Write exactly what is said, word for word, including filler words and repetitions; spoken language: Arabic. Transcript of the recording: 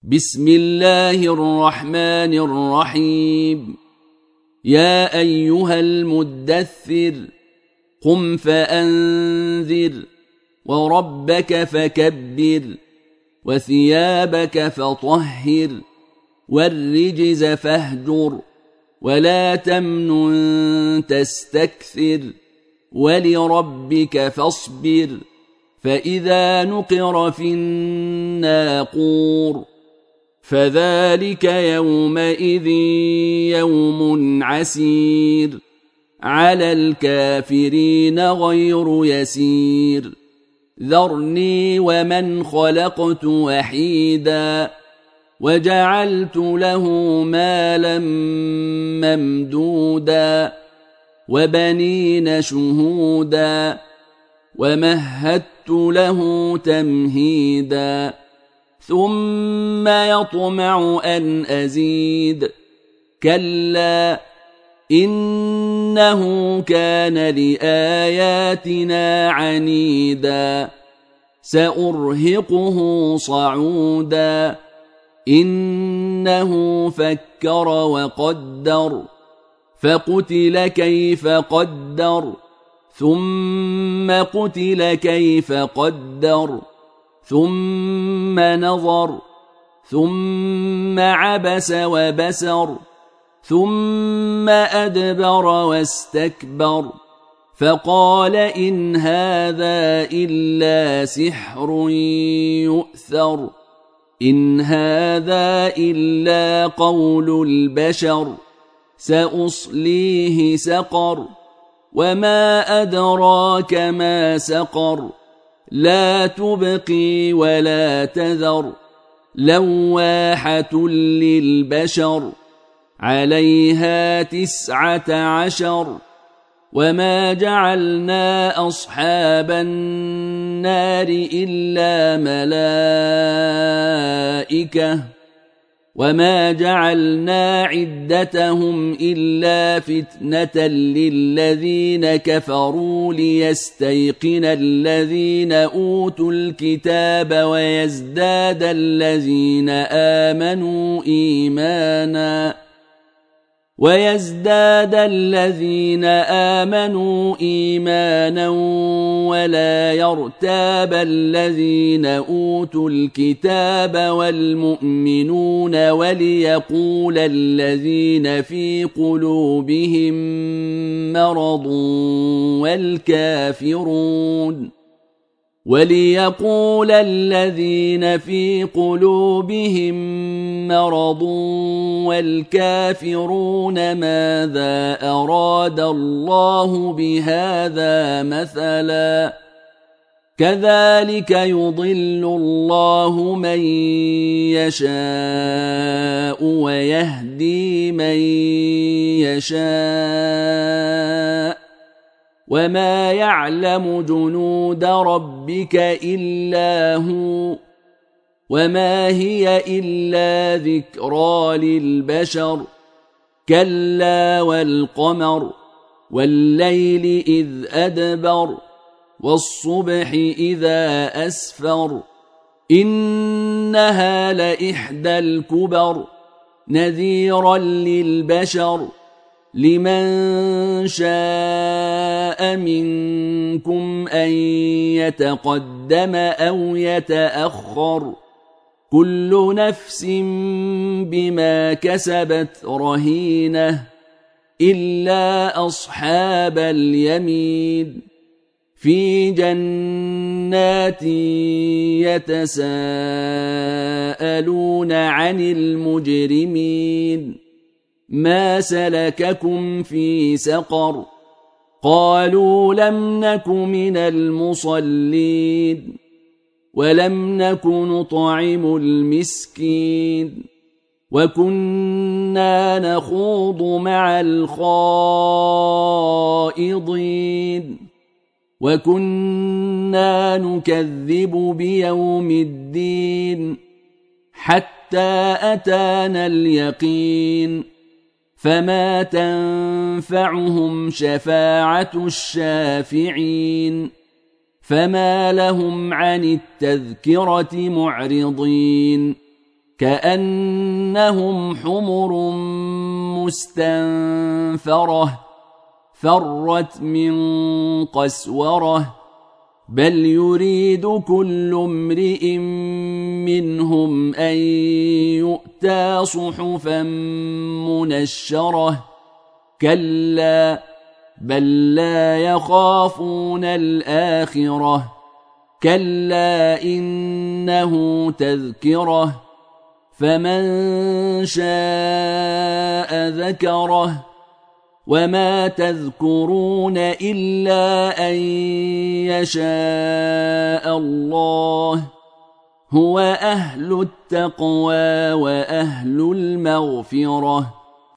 بسم الله الرحمن الرحيم. يا أيها المدثر قم فأنذر وربك فكبر وثيابك فطهر والرجز فاهجر ولا تمنن تستكثر ولربك فاصبر فإذا نقر في الناقور فذلك يومئذ يوم عسير على الكافرين غير يسير. ذرني ومن خلقت وحيدا وجعلت له مالا ممدودا وبنين شهودا ومهدت له تمهيدا ثم يطمع أن أزيد كلا إنه كان لآياتنا عنيدا سأرهقه صعودا إنه فكر وقدر فقتل كيف قدر ثم قتل كيف قدر ثم نظر ثم عبس وبسر ثم أدبر واستكبر فقال إن هذا إلا سحر يؤثر إن هذا إلا قول البشر سأصليه سقر وما أدراك ما سقر لا تبقي ولا تذر لواحة للبشر عليها تسعة عشر وما جعلنا أصحاب النار إلا ملائكة وما جعلنا عدتهم إلا فتنة للذين كفروا ليستيقن الذين أوتوا الكتاب ويزداد الذين آمنوا إيمانا ويزداد الذين آمنوا إيمانا ولا يرتاب الذين أوتوا الكتاب والمؤمنون وليقول الذين في قلوبهم مرض والكافرون وليقول الذين في قلوبهم مرض والكافرون ماذا أراد الله بهذا مثلا كذلك يضل الله من يشاء ويهدي من يشاء وما يعلم جنود ربك إلا هو وما هي إلا ذكرى للبشر كلا والقمر والليل إذ أدبر والصبح إذا أسفر إنها لإحدى الكبر نذيرا للبشر لمن شاء منكم أن يتقدم أو يتأخر كل نفس بما كسبت رهينة إلا أصحاب اليمين في جنات يتساءلون عن المجرمين ما سلككم في سقر قالوا لم نك من المصلين ولم نك نطعم المسكين وكنا نخوض مع الخائضين وكنا نكذب بيوم الدين حتى أتانا اليقين فما تنفعهم شفاعة الشافعين فما لهم عن التذكرة معرضين كأنهم حمر مستنفرة فرت من قسورة بل يريد كل امرئ منهم أن يؤتى صحفا منشرة كلا بل لا يخافون الآخرة كلا إنه تذكرة فمن شاء ذكره وما تذكرون إلا أن يشاء الله هو أهل التقوى وأهل المغفرة